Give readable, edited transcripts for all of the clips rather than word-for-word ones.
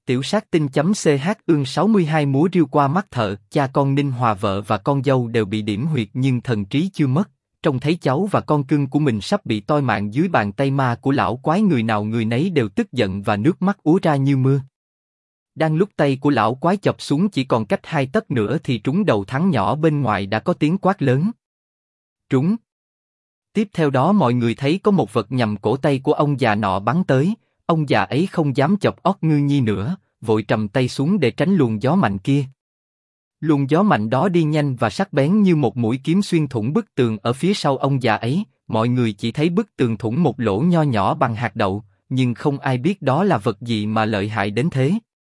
Tiểu sát tinh.ch ương 62 múa riêu qua mắt thợ, cha con Ninh Hòa vợ và con dâu đều bị điểm huyệt nhưng thần trí chưa mất, trông thấy cháu và con cưng của mình sắp bị toi mạng dưới bàn tay ma của lão quái, người nào người nấy đều tức giận và nước mắt úa ra như mưa. Đang lúc tay của lão quái chọc xuống chỉ còn cách 2 tấc nữa thì trúng đầu thắng nhỏ bên ngoài đã có tiếng quát lớn. Trúng! Tiếp theo đó mọi người thấy có một vật nhằm cổ tay của ông già nọ bắn tới, ông già ấy không dám chọc ót Ngư Nhi nữa, vội trầm tay xuống để tránh luồng gió mạnh kia. Luồng gió mạnh đó đi nhanh và sắc bén như một mũi kiếm xuyên thủng bức tường ở phía sau ông già ấy, mọi người chỉ thấy bức tường thủng một lỗ nho nhỏ bằng hạt đậu, nhưng không ai biết đó là vật gì mà lợi hại đến thế.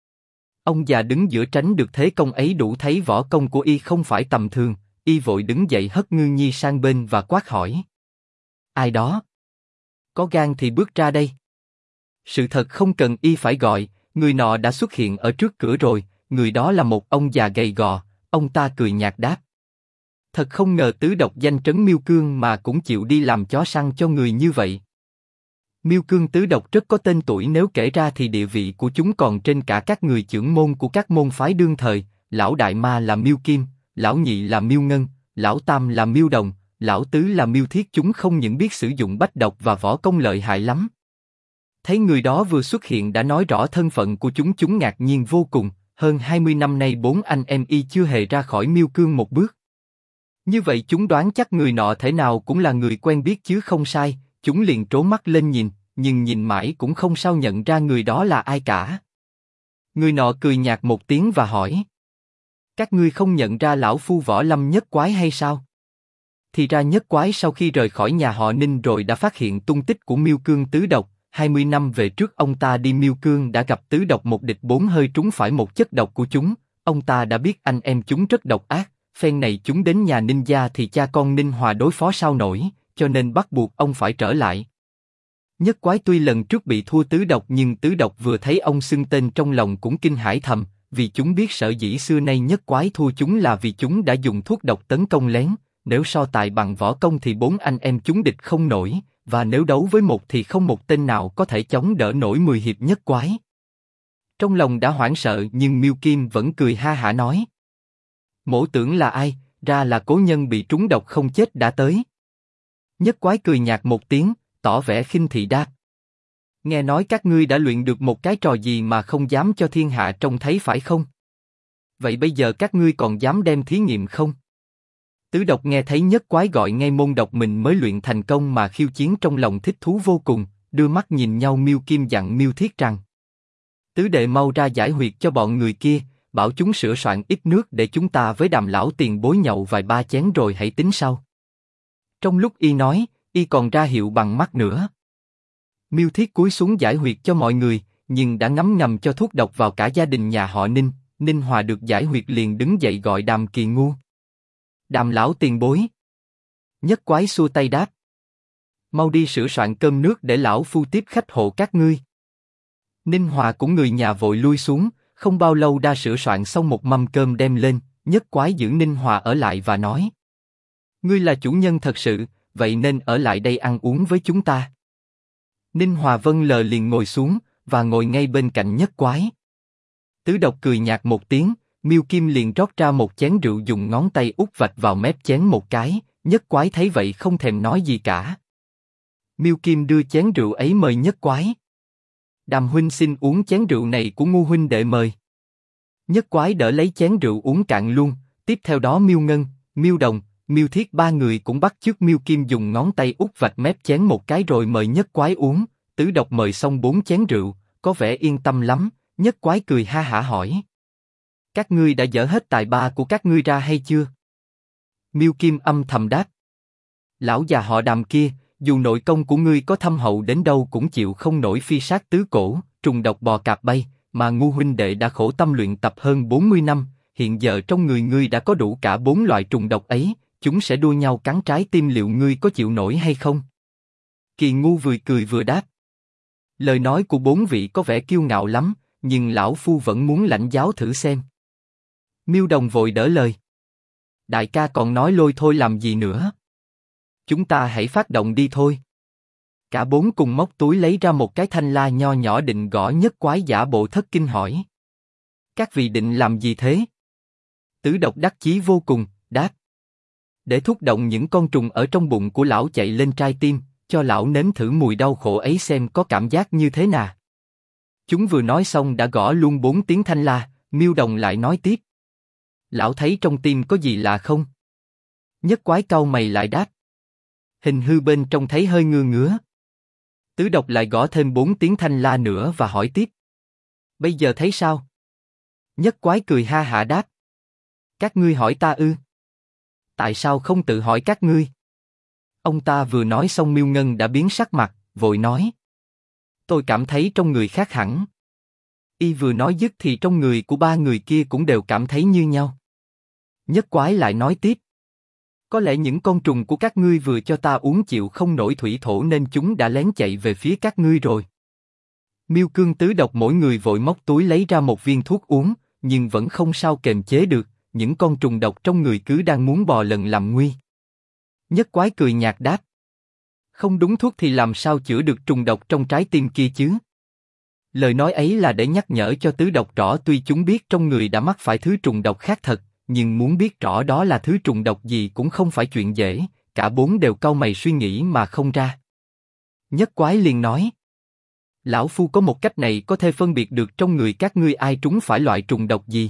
Ông già đứng giữa tránh được thế công ấy đủ thấy võ công của y không phải tầm thường, y vội đứng dậy hất Ngư Nhi sang bên và quát hỏi. Ai đó? Có gan thì bước ra đây. Sự thật không cần y phải gọi, người nọ đã xuất hiện ở trước cửa rồi, người đó là một ông già gầy gò, ông ta cười nhạt đáp. Thật không ngờ tứ độc danh trấn Miêu Cương mà cũng chịu đi làm chó săn cho người như vậy. Miêu Cương tứ độc rất có tên tuổi, nếu kể ra thì địa vị của chúng còn trên cả các người chưởng môn của các môn phái đương thời, lão đại ma là Miêu Kim, lão nhị là Miêu Ngân, lão tam là Miêu Đồng, lão tứ là Miêu Thiết, chúng không những biết sử dụng bách độc và võ công lợi hại lắm. Thấy người đó vừa xuất hiện đã nói rõ thân phận của chúng ngạc nhiên vô cùng, hơn 20 năm nay 4 anh em y chưa hề ra khỏi Miêu Cương một bước. Như vậy chúng đoán chắc người nọ thể nào cũng là người quen biết chứ không sai, chúng liền trố mắt lên nhìn, nhưng nhìn mãi cũng không sao nhận ra người đó là ai cả. Người nọ cười nhạt một tiếng và hỏi. Các ngươi không nhận ra lão phu Võ Lâm Nhất Quái hay sao? Thì ra Nhất Quái sau khi rời khỏi nhà họ Ninh rồi đã phát hiện tung tích của Miêu Cương tứ độc. 20 năm về trước ông ta đi Miêu Cương đã gặp tứ độc một địch 4 hơi trúng phải một chất độc của chúng, ông ta đã biết anh em chúng rất độc ác, phen này chúng đến nhà Ninh gia thì cha con Ninh Hòa đối phó sao nổi, cho nên bắt buộc ông phải trở lại. Nhất Quái tuy lần trước bị thua tứ độc nhưng tứ độc vừa thấy ông xưng tên trong lòng cũng kinh hãi thầm, vì chúng biết sở dĩ xưa nay Nhất Quái thua chúng là vì chúng đã dùng thuốc độc tấn công lén, nếu so tài bằng võ công thì 4 anh em chúng địch không nổi. Và nếu đấu với một thì không một tên nào có thể chống đỡ nổi 10 hiệp Nhất Quái. Trong lòng đã hoảng sợ nhưng Miêu Kim vẫn cười ha hả nói. Mỗ tưởng là ai, ra là cố nhân bị trúng độc không chết đã tới. Nhất Quái cười nhạt một tiếng, tỏ vẻ khinh thị đáp. Nghe nói các ngươi đã luyện được một cái trò gì mà không dám cho thiên hạ trông thấy phải không? Vậy bây giờ các ngươi còn dám đem thí nghiệm không? Tứ độc nghe thấy Nhất Quái gọi ngay môn độc mình mới luyện thành công mà khiêu chiến trong lòng thích thú vô cùng, đưa mắt nhìn nhau. Miêu Kim dặn Miêu Thiết rằng: Tứ đệ mau ra giải huyệt cho bọn người kia, bảo chúng sửa soạn ít nước để chúng ta với Đàm lão tiền bối nhậu vài ba chén rồi hãy tính sau. Trong lúc y nói, y còn ra hiệu bằng mắt nữa. Miêu Thiết cúi xuống giải huyệt cho mọi người, nhưng đã ngấm ngầm cho thuốc độc vào cả gia đình nhà họ Ninh. Ninh Hòa được giải huyệt liền đứng dậy gọi Đàm Kỳ Ngu. Đàm lão tiền bối. Nhất Quái xua tay đáp. Mau đi sửa soạn cơm nước để lão phu tiếp khách hộ các ngươi. Ninh Hòa cũng người nhà vội lui xuống, không bao lâu đã sửa soạn xong một mâm cơm đem lên. Nhất Quái giữ Ninh Hòa ở lại và nói. Ngươi là chủ nhân thật sự, vậy nên ở lại đây ăn uống với chúng ta. Ninh Hòa vâng lời liền ngồi xuống, và ngồi ngay bên cạnh Nhất Quái. Tứ độc cười nhạt một tiếng. Miêu Kim liền rót ra một chén rượu dùng ngón tay út vạch vào mép chén một cái, Nhất Quái thấy vậy không thèm nói gì cả. Miêu Kim đưa chén rượu ấy mời Nhất Quái. Đàm huynh xin uống chén rượu này của Ngu huynh đệ mời. Nhất Quái đỡ lấy chén rượu uống cạn luôn, tiếp theo đó Miêu Ngân, Miêu Đồng, Miêu Thiết ba người cũng bắt chước Miêu Kim dùng ngón tay út vạch mép chén một cái rồi mời Nhất Quái uống. Tứ độc mời xong 4 chén rượu, có vẻ yên tâm lắm. Nhất Quái cười ha hả hỏi. Các ngươi đã dở hết tài ba của các ngươi ra hay chưa? Miêu Kim âm thầm đáp. Lão già họ Đàm kia, dù nội công của ngươi có thâm hậu đến đâu cũng chịu không nổi phi sát tứ cổ, trùng độc bò cạp bay, mà Ngu huynh đệ đã khổ tâm luyện tập hơn 40 năm, hiện giờ trong người ngươi đã có đủ cả 4 loại trùng độc ấy, chúng sẽ đua nhau cắn trái tim, liệu ngươi có chịu nổi hay không? Kỳ Ngu vừa cười vừa đáp. Lời nói của 4 vị có vẻ kiêu ngạo lắm, nhưng lão phu vẫn muốn lãnh giáo thử xem. Miêu Đồng vội đỡ lời. Đại ca còn nói lôi thôi làm gì nữa? Chúng ta hãy phát động đi thôi. Cả bốn cùng móc túi lấy ra một cái thanh la nho nhỏ định gõ Nhất Quái, giả bộ thất kinh hỏi. Các vị định làm gì thế? Tứ độc đắc chí vô cùng, đáp. Để thúc động những con trùng ở trong bụng của lão chạy lên trai tim, cho lão nếm thử mùi đau khổ ấy xem có cảm giác như thế nào. Chúng vừa nói xong đã gõ luôn 4 tiếng thanh la. Miêu Đồng lại nói tiếp. Lão thấy trong tim có gì lạ không? Nhất Quái cau mày lại đáp. Hình hư bên trong thấy hơi ngứa ngứa. Tứ độc lại gõ thêm 4 tiếng thanh la nữa và hỏi tiếp. Bây giờ thấy sao? Nhất Quái cười ha hả đáp. Các ngươi hỏi ta ư? Tại sao không tự hỏi các ngươi? Ông ta vừa nói xong Miêu Ngân đã biến sắc mặt, vội nói. Tôi cảm thấy trong người khác hẳn. Y vừa nói dứt thì trong người của 3 người kia cũng đều cảm thấy như nhau. Nhất Quái lại nói tiếp. Có lẽ những con trùng của các ngươi vừa cho ta uống chịu không nổi thủy thổ nên chúng đã lén chạy về phía các ngươi rồi. Miêu Cương Tứ độc mỗi người vội móc túi lấy ra một viên thuốc uống, nhưng vẫn không sao kềm chế được, những con trùng độc trong người cứ đang muốn bò lần làm nguy. Nhất Quái cười nhạt đáp. Không đúng thuốc thì làm sao chữa được trùng độc trong trái tim kia chứ? Lời nói ấy là để nhắc nhở cho Tứ độc rõ tuy chúng biết trong người đã mắc phải thứ trùng độc khác thật, nhưng muốn biết rõ đó là thứ trùng độc gì cũng không phải chuyện dễ, cả bốn đều cau mày suy nghĩ mà không ra. Nhất Quái liền nói. Lão Phu có một cách này có thể phân biệt được trong người các ngươi ai trúng phải loại trùng độc gì.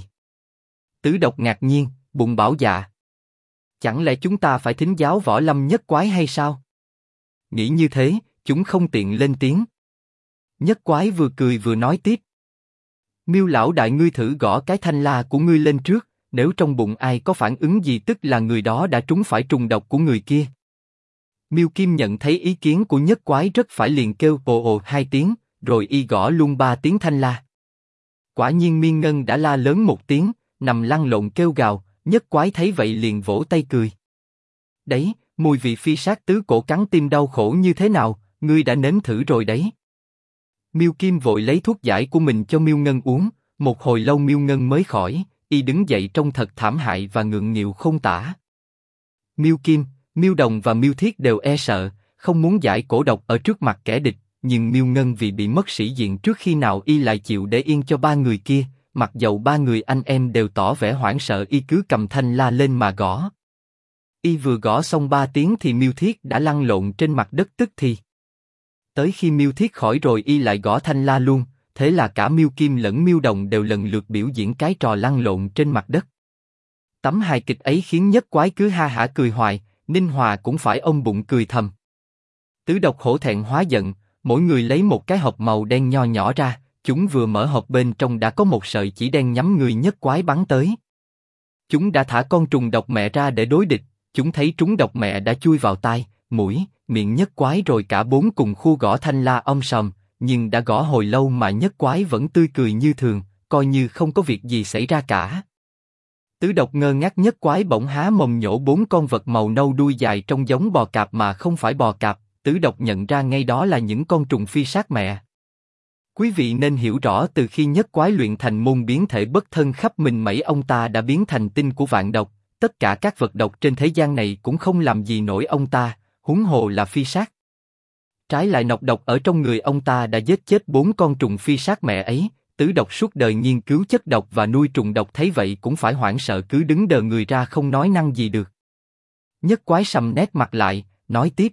Tứ độc ngạc nhiên, bụng bảo dạ. Chẳng lẽ chúng ta phải thính giáo võ lâm Nhất Quái hay sao? Nghĩ như thế, chúng không tiện lên tiếng. Nhất Quái vừa cười vừa nói tiếp. Miêu lão đại ngươi thử gõ cái thanh la của ngươi lên trước, nếu trong bụng ai có phản ứng gì tức là người đó đã trúng phải trùng độc của người kia. Miêu Kim nhận thấy ý kiến của Nhất Quái rất phải liền kêu ồ ồ 2 tiếng, rồi y gõ luôn 3 tiếng thanh la. Quả nhiên Miên Ngân đã la lớn 1 tiếng, nằm lăn lộn kêu gào, Nhất Quái thấy vậy liền vỗ tay cười. Đấy, mùi vị phi sát tứ cổ cắn tim đau khổ như thế nào, ngươi đã nếm thử rồi đấy. Miêu Kim vội lấy thuốc giải của mình cho Miêu Ngân uống, một hồi lâu Miêu Ngân mới khỏi, y đứng dậy trông thật thảm hại và ngượng nghịu không tả. Miêu Kim, Miêu Đồng và Miêu Thiết đều e sợ, không muốn giải cổ độc ở trước mặt kẻ địch, nhưng Miêu Ngân vì bị mất sĩ diện trước khi nào y lại chịu để yên cho 3 người kia, mặc dầu 3 người anh em đều tỏ vẻ hoảng sợ y cứ cầm thanh la lên mà gõ. Y vừa gõ xong 3 tiếng thì Miêu Thiết đã lăn lộn trên mặt đất tức thì. Tới khi Miêu Thiết khỏi rồi y lại gõ thanh la luôn, thế là cả Miêu Kim lẫn Miêu Đồng đều lần lượt biểu diễn cái trò lăn lộn trên mặt đất. Tấm hài kịch ấy khiến Nhất Quái cứ ha hả cười hoài, Ninh Hòa cũng phải ôm bụng cười thầm. Tứ độc hổ thẹn hóa giận, mỗi người lấy một cái hộp màu đen nho nhỏ ra, chúng vừa mở hộp bên trong đã có một sợi chỉ đen nhắm người Nhất Quái bắn tới. Chúng đã thả con trùng độc mẹ ra để đối địch, chúng thấy trúng độc mẹ đã chui vào tai, mũi, miệng Nhất Quái rồi cả bốn cùng khu gõ thanh la om sòm, nhưng đã gõ hồi lâu mà Nhất Quái vẫn tươi cười như thường, coi như không có việc gì xảy ra cả. Tứ độc ngơ ngác Nhất Quái bỗng há mồm nhổ 4 con vật màu nâu đuôi dài trông giống bò cạp mà không phải bò cạp, Tứ độc nhận ra ngay đó là những con trùng phi sát mẹ. Quý vị nên hiểu rõ từ khi Nhất Quái luyện thành môn biến thể bất thân khắp mình mẩy ông ta đã biến thành tinh của vạn độc, tất cả các vật độc trên thế gian này cũng không làm gì nổi ông ta, huống hồ là phi sát. Trái lại nọc độc ở trong người ông ta đã giết chết 4 con trùng phi sát mẹ ấy. Tứ độc suốt đời nghiên cứu chất độc và nuôi trùng độc thấy vậy cũng phải hoảng sợ cứ đứng đờ người ra không nói năng gì được. Nhất Quái sầm nét mặt lại, nói tiếp.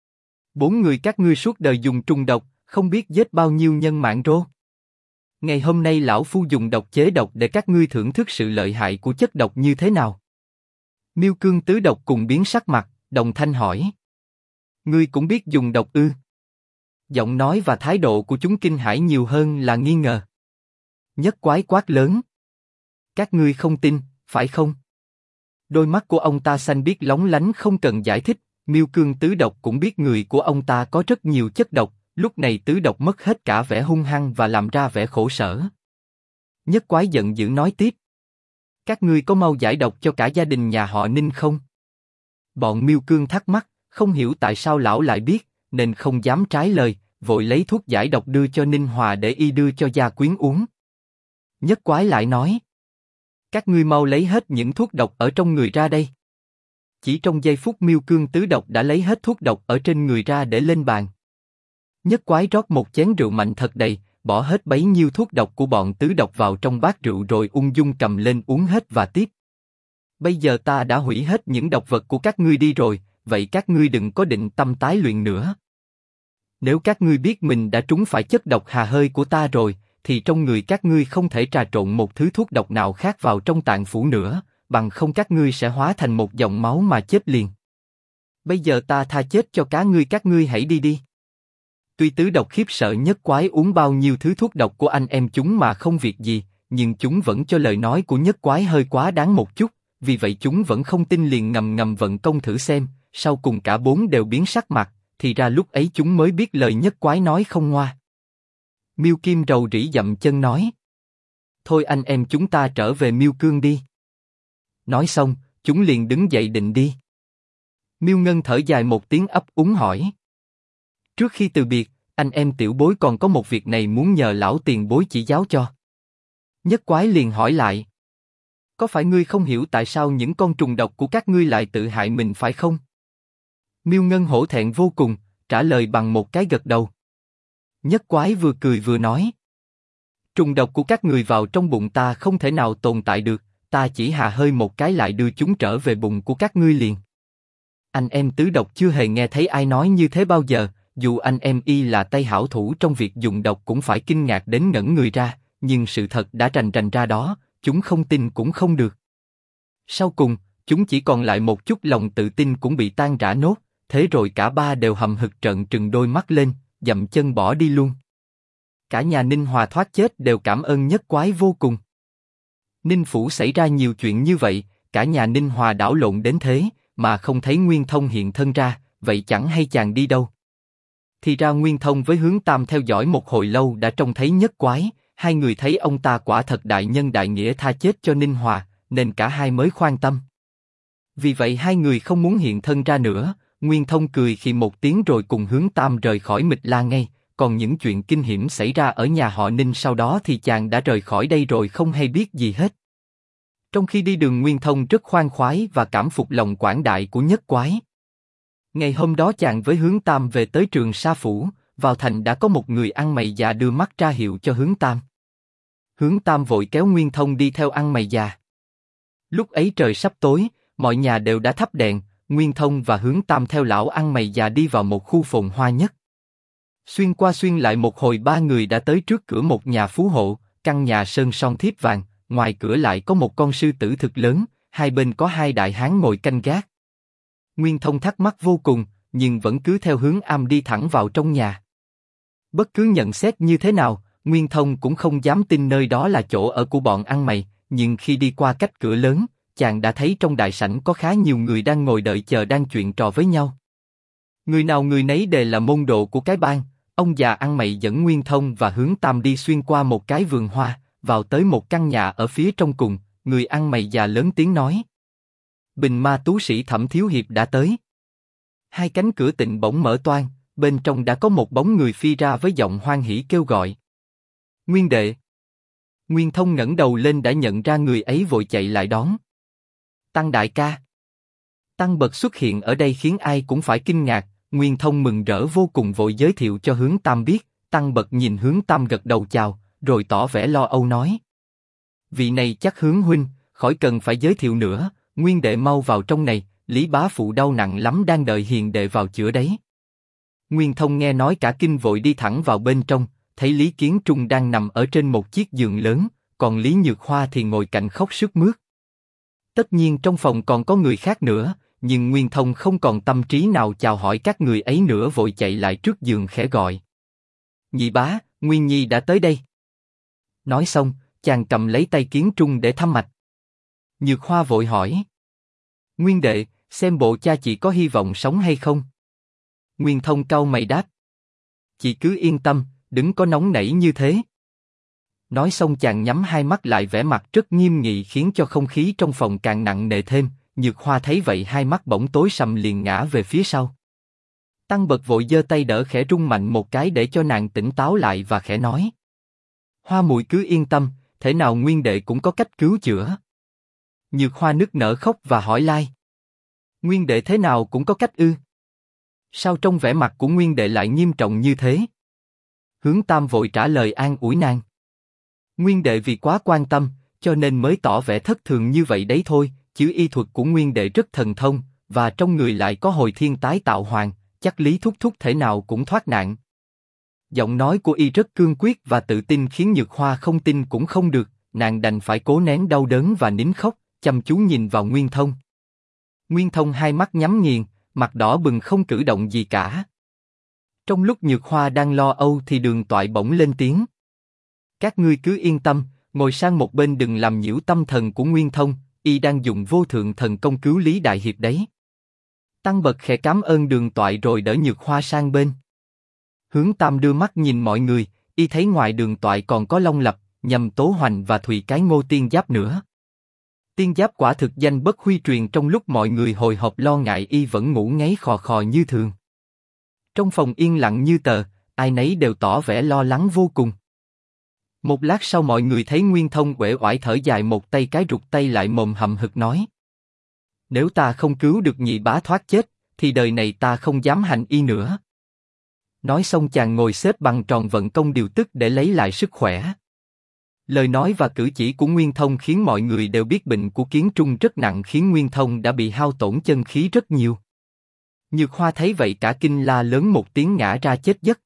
4 người các ngươi suốt đời dùng trùng độc, không biết giết bao nhiêu nhân mạng rô. Ngày hôm nay lão phu dùng độc chế độc để các ngươi thưởng thức sự lợi hại của chất độc như thế nào. Miêu Cương Tứ độc cùng biến sắc mặt, đồng thanh hỏi. Ngươi cũng biết dùng độc ư? Giọng nói và thái độ của chúng kinh hãi nhiều hơn là nghi ngờ. Nhất Quái quát lớn. Các ngươi không tin, phải không? Đôi mắt của ông ta xanh biếc lóng lánh không cần giải thích, Miêu Cương Tứ độc cũng biết người của ông ta có rất nhiều chất độc, lúc này Tứ độc mất hết cả vẻ hung hăng và làm ra vẻ khổ sở. Nhất Quái giận dữ nói tiếp. Các ngươi có mau giải độc cho cả gia đình nhà họ Ninh không? Bọn Miêu Cương thắc mắc, không hiểu tại sao lão lại biết, nên không dám trái lời, vội lấy thuốc giải độc đưa cho Ninh Hòa để y đưa cho gia quyến uống. Nhất Quái lại nói. Các ngươi mau lấy hết những thuốc độc ở trong người ra đây. Chỉ trong giây phút Miêu Cương Tứ độc đã lấy hết thuốc độc ở trên người ra để lên bàn. Nhất Quái rót một chén rượu mạnh thật đầy, bỏ hết bấy nhiêu thuốc độc của bọn tứ độc vào trong bát rượu rồi ung dung cầm lên uống hết và tiếp. Bây giờ ta đã hủy hết những độc vật của các ngươi đi rồi, vậy các ngươi đừng có định tâm tái luyện nữa. Nếu các ngươi biết mình đã trúng phải chất độc hà hơi của ta rồi, thì trong người các ngươi không thể trà trộn một thứ thuốc độc nào khác vào trong tạng phủ nữa, bằng không các ngươi sẽ hóa thành một dòng máu mà chết liền. Bây giờ ta tha chết cho các ngươi hãy đi đi. Tuy tứ độc khiếp sợ Nhất Quái uống bao nhiêu thứ thuốc độc của anh em chúng mà không việc gì, nhưng chúng vẫn cho lời nói của Nhất Quái hơi quá đáng một chút, vì vậy chúng vẫn không tin liền ngầm ngầm vận công thử xem, sau cùng cả bốn đều biến sắc mặt, thì ra lúc ấy chúng mới biết lời Nhất Quái nói không ngoa. Miêu Kim rầu rĩ dậm chân nói: Thôi anh em chúng ta trở về Miêu Cương đi. Nói xong, chúng liền đứng dậy định đi. Miêu Ngân thở dài một tiếng ấp úng hỏi: Trước khi từ biệt, anh em tiểu bối còn có một việc này muốn nhờ lão tiền bối chỉ giáo cho. Nhất Quái liền hỏi lại: Có phải ngươi không hiểu tại sao những con trùng độc của các ngươi lại tự hại mình phải không? Miêu Ngân hổ thẹn vô cùng, trả lời bằng một cái gật đầu. Nhất Quái vừa cười vừa nói: Trùng độc của các người vào trong bụng ta không thể nào tồn tại được, ta chỉ hà hơi một cái lại đưa chúng trở về bụng của các ngươi liền. Anh em tứ độc chưa hề nghe thấy ai nói như thế bao giờ, dù anh em y là tay hảo thủ trong việc dùng độc cũng phải kinh ngạc đến ngẩn người ra, nhưng sự thật đã rành rành ra đó, chúng không tin cũng không được. Sau cùng, chúng chỉ còn lại một chút lòng tự tin cũng bị tan rã nốt, thế rồi cả ba đều hầm hực trợn trừng đôi mắt lên, dậm chân bỏ đi luôn. Cả nhà Ninh Hòa thoát chết đều cảm ơn Nhất Quái vô cùng. Ninh phủ xảy ra nhiều chuyện như vậy, cả nhà Ninh Hòa đảo lộn đến thế, mà không thấy Nguyên Thông hiện thân ra, vậy chẳng hay chàng đi đâu. Thì ra Nguyên Thông với Hướng Tam theo dõi một hồi lâu đã trông thấy Nhất Quái, hai người thấy ông ta quả thật đại nhân đại nghĩa tha chết cho Ninh Hòa, nên cả hai mới khoan tâm. Vì vậy hai người không muốn hiện thân ra nữa, Nguyên Thông cười khi một tiếng rồi cùng Hướng Tam rời khỏi Mịch La ngay, còn những chuyện kinh hiểm xảy ra ở nhà họ Ninh sau đó thì chàng đã rời khỏi đây rồi không hay biết gì hết. Trong khi đi đường Nguyên Thông rất khoan khoái và cảm phục lòng quảng đại của Nhất Quái. Ngày hôm đó chàng với Hướng Tam về tới Trường Sa Phủ, vào thành đã có một người ăn mày già đưa mắt ra hiệu cho Hướng Tam. Hướng Tam vội kéo Nguyên Thông đi theo ăn mày già. Lúc ấy trời sắp tối, mọi nhà đều đã thắp đèn, Nguyên Thông và Hướng Tam theo lão ăn mày già đi vào một khu phồn hoa nhất. Xuyên qua xuyên lại một hồi ba người đã tới trước cửa một nhà phú hộ, căn nhà sơn son thiếp vàng, ngoài cửa lại có một con sư tử thực lớn, hai bên có hai đại hán ngồi canh gác. Nguyên Thông thắc mắc vô cùng, nhưng vẫn cứ theo hướng am đi thẳng vào trong nhà. Bất cứ nhận xét như thế nào, Nguyên Thông cũng không dám tin nơi đó là chỗ ở của bọn ăn mày, nhưng khi đi qua cách cửa lớn, chàng đã thấy trong đại sảnh có khá nhiều người đang ngồi đợi chờ đang chuyện trò với nhau. Người nào người nấy đều là môn đồ của cái bang. Ông già ăn mày dẫn Nguyên Thông và Hướng Tam đi xuyên qua một cái vườn hoa, vào tới một căn nhà ở phía trong cùng, người ăn mày già lớn tiếng nói: Bình ma tú sĩ Thẩm Thiếu Hiệp đã tới. Hai cánh cửa tịnh bỗng mở toang, bên trong đã có một bóng người phi ra với giọng hoan hỉ kêu gọi: Nguyên đệ! Nguyên Thông ngẩng đầu lên đã nhận ra người ấy vội chạy lại đón. Tăng đại ca! Tăng bật xuất hiện ở đây khiến ai cũng phải kinh ngạc. Nguyên Thông mừng rỡ vô cùng vội giới thiệu cho Hướng Tam biết. Tăng bật nhìn Hướng Tam gật đầu chào, rồi tỏ vẻ lo âu nói: Vị này chắc Hướng huynh, khỏi cần phải giới thiệu nữa, Nguyên đệ mau vào trong này, Lý bá phụ đau nặng lắm đang đợi hiền đệ vào chữa đấy. Nguyên Thông nghe nói cả kinh vội đi thẳng vào bên trong, thấy Lý Kiến Trung đang nằm ở trên một chiếc giường lớn, còn Lý Nhược Hoa thì ngồi cạnh khóc sướt mướt. Tất nhiên trong phòng còn có người khác nữa, nhưng Nguyên Thông không còn tâm trí nào chào hỏi các người ấy nữa, vội chạy lại trước giường khẽ gọi: Nhị bá, Nguyên Nhi đã tới đây. Nói xong, chàng cầm lấy tay Kiến Trung để thăm mạch. Nhược Hoa vội hỏi: Nguyên đệ, xem bộ cha chị có hy vọng sống hay không? Nguyên Thông cau mày đáp: Chị cứ yên tâm, đừng có nóng nảy như thế. Nói xong chàng nhắm hai mắt lại, vẻ mặt rất nghiêm nghị khiến cho không khí trong phòng càng nặng nề thêm. Nhược Hoa thấy vậy hai mắt bỗng tối sầm liền ngã về phía sau. Tăng bật vội giơ tay đỡ khẽ rung mạnh một cái để cho nàng tỉnh táo lại và khẽ nói: Hoa muội cứ yên tâm, thể nào Nguyên đệ cũng có cách cứu chữa. Nhược Hoa nức nở khóc và hỏi lai: Nguyên đệ thế nào cũng có cách ư? Sao trong vẻ mặt của Nguyên đệ lại nghiêm trọng như thế? Hướng Tam vội trả lời an ủi nàng. Nguyên đệ vì quá quan tâm, cho nên mới tỏ vẻ thất thường như vậy đấy thôi, chứ y thuật của Nguyên đệ rất thần thông, và trong người lại có hồi thiên tái tạo hoàng, chắc Lý Thúc Thúc thể nào cũng thoát nạn. Giọng nói của y rất cương quyết và tự tin khiến Nhược Hoa không tin cũng không được, nàng đành phải cố nén đau đớn và nín khóc, chăm chú nhìn vào Nguyên Thông. Nguyên Thông hai mắt nhắm nghiền, mặt đỏ bừng không cử động gì cả. Trong lúc Nhược Hoa đang lo âu thì Đường Toại bỗng lên tiếng. Các ngươi cứ yên tâm, ngồi sang một bên đừng làm nhiễu tâm thần của Nguyên Thông, y đang dùng vô thượng thần công cứu Lý Đại Hiệp đấy. Tăng Bật khẽ cảm ơn Đường Toại rồi đỡ Nhược Hoa sang bên. Hướng Tam đưa mắt nhìn mọi người, y thấy ngoài Đường Toại còn có Long Lập, Nhâm Tố Hoành và Thùy Cái Ngô Tiên Giáp nữa. Tiên Giáp quả thực danh bất huy truyền, trong lúc mọi người hồi hộp lo ngại y vẫn ngủ ngáy khò khò như thường. Trong phòng yên lặng như tờ, ai nấy đều tỏ vẻ lo lắng vô cùng. Một lát sau mọi người thấy Nguyên Thông uể oải thở dài, một tay cái rụt tay lại, mồm hậm hực nói: Nếu ta không cứu được nhị bá thoát chết, thì đời này ta không dám hành y nữa. Nói xong chàng ngồi xếp bằng tròn vận công điều tức để lấy lại sức khỏe. Lời nói và cử chỉ của Nguyên Thông khiến mọi người đều biết bệnh của Kiến Trung rất nặng, khiến Nguyên Thông đã bị hao tổn chân khí rất nhiều. Nhược Hoa thấy vậy cả kinh la lớn một tiếng, ngã ra chết giấc.